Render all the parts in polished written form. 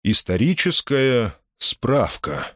Историческая справка.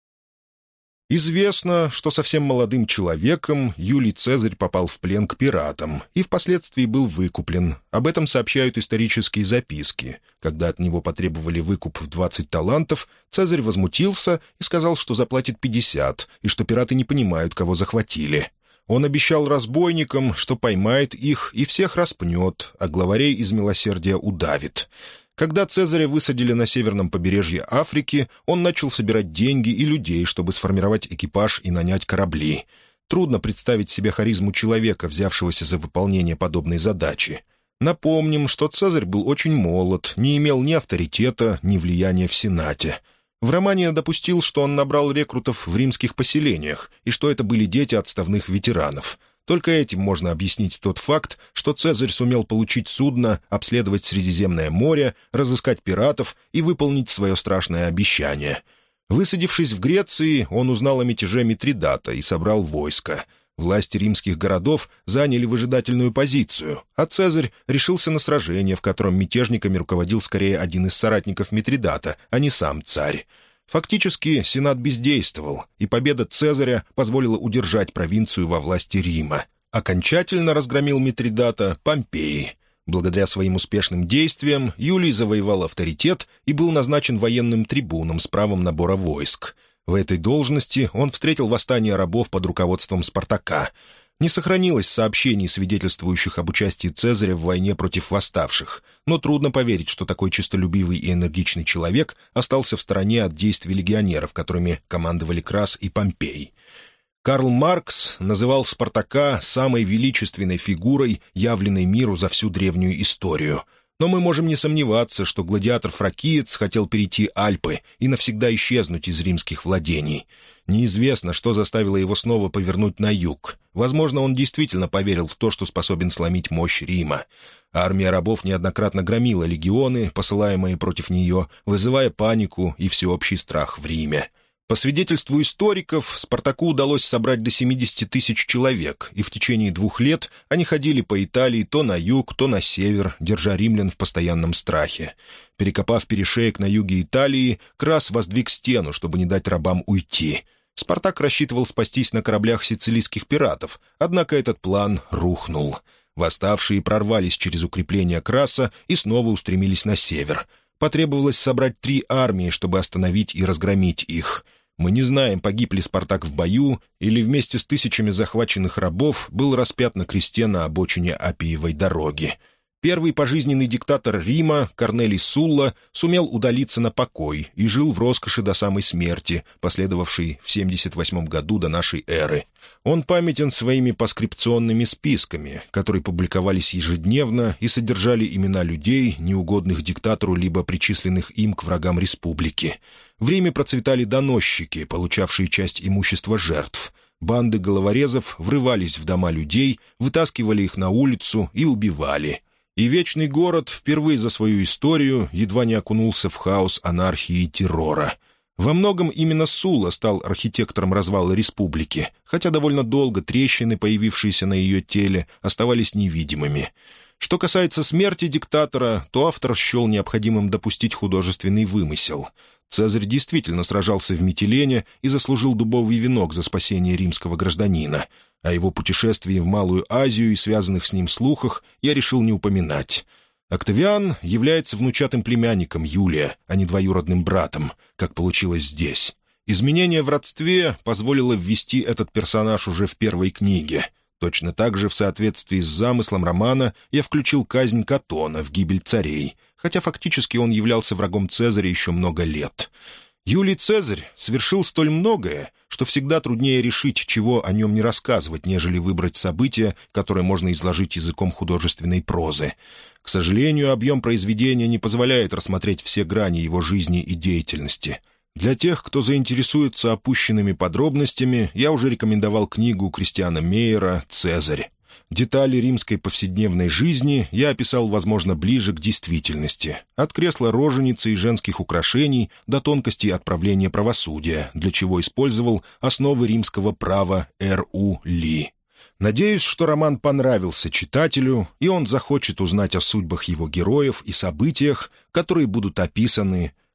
Известно, что совсем молодым человеком Юлий Цезарь попал в плен к пиратам и впоследствии был выкуплен. Об этом сообщают исторические записки. Когда от него потребовали выкуп в 20 талантов, Цезарь возмутился и сказал, что заплатит 50, и что пираты не понимают, кого захватили. Он обещал разбойникам, что поймает их и всех распнет, а главарей из милосердия удавит. Когда Цезаря высадили на северном побережье Африки, он начал собирать деньги и людей, чтобы сформировать экипаж и нанять корабли. Трудно представить себе харизму человека, взявшегося за выполнение подобной задачи. Напомним, что Цезарь был очень молод, не имел ни авторитета, ни влияния в Сенате. В романе допустил, что он набрал рекрутов в римских поселениях, и что это были дети отставных ветеранов. Только этим можно объяснить тот факт, что Цезарь сумел получить судно, обследовать Средиземное море, разыскать пиратов и выполнить свое страшное обещание. Высадившись в Греции, он узнал о мятеже Митридата и собрал войско. Власти римских городов заняли выжидательную позицию, а Цезарь решился на сражение, в котором мятежниками руководил скорее один из соратников Митридата, а не сам царь. Фактически Сенат бездействовал, и победа Цезаря позволила удержать провинцию во власти Рима. Окончательно разгромил Митридата Помпей. Благодаря своим успешным действиям Юлий завоевал авторитет и был назначен военным трибуном с правом набора войск. В этой должности он встретил восстание рабов под руководством Спартака. Не сохранилось сообщений, свидетельствующих об участии Цезаря в войне против восставших, но трудно поверить, что такой честолюбивый и энергичный человек остался в стороне от действий легионеров, которыми командовали Крас и Помпей. Карл Маркс называл Спартака самой величественной фигурой, явленной миру за всю древнюю историю. Но мы можем не сомневаться, что гладиатор-фракиец хотел перейти Альпы и навсегда исчезнуть из римских владений. Неизвестно, что заставило его снова повернуть на юг. Возможно, он действительно поверил в то, что способен сломить мощь Рима. Армия рабов неоднократно громила легионы, посылаемые против нее, вызывая панику и всеобщий страх в Риме. По свидетельству историков, Спартаку удалось собрать до 70 тысяч человек, и в течение 2 лет они ходили по Италии то на юг, то на север, держа римлян в постоянном страхе. Перекопав перешеек на юге Италии, Крас воздвиг стену, чтобы не дать рабам уйти. Спартак рассчитывал спастись на кораблях сицилийских пиратов, однако этот план рухнул. Восставшие прорвались через укрепления Краса и снова устремились на север. Потребовалось собрать 3 армии, чтобы остановить и разгромить их. Мы не знаем, погиб ли Спартак в бою или вместе с тысячами захваченных рабов был распят на кресте на обочине Аппиевой дороги. Первый пожизненный диктатор Рима, Корнелий Сулла, сумел удалиться на покой и жил в роскоши до самой смерти, последовавшей в 78 году до нашей эры. Он памятен своими поскрипционными списками, которые публиковались ежедневно и содержали имена людей, неугодных диктатору либо причисленных им к врагам республики. В Риме процветали доносчики, получавшие часть имущества жертв. Банды головорезов врывались в дома людей, вытаскивали их на улицу и убивали. И Вечный город впервые за свою историю едва не окунулся в хаос анархии и террора. Во многом именно Сулла стал архитектором развала республики, хотя довольно долго трещины, появившиеся на ее теле, оставались невидимыми. Что касается смерти диктатора, то автор счел необходимым допустить художественный вымысел. Цезарь действительно сражался в Митилене и заслужил дубовый венок за спасение римского гражданина. О его путешествии в Малую Азию и связанных с ним слухах я решил не упоминать. Октавиан является внучатым племянником Юлия, а не двоюродным братом, как получилось здесь. Изменение в родстве позволило ввести этот персонаж уже в первой книге. Точно так же, в соответствии с замыслом романа, я включил казнь Катона в «Гибель царей», хотя фактически он являлся врагом Цезаря еще много лет. Юлий Цезарь совершил столь многое, что всегда труднее решить, чего о нем не рассказывать, нежели выбрать события, которые можно изложить языком художественной прозы. К сожалению, объем произведения не позволяет рассмотреть все грани его жизни и деятельности. Для тех, кто заинтересуется опущенными подробностями, я уже рекомендовал книгу Кристиана Мейера «Цезарь». Детали римской повседневной жизни я описал, возможно, ближе к действительности. От кресла роженицы и женских украшений до тонкостей отправления правосудия, для чего использовал основы римского права Р.У. Ли. Надеюсь, что роман понравился читателю, и он захочет узнать о судьбах его героев и событиях, которые будут описаны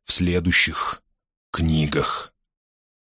в следующих книгах.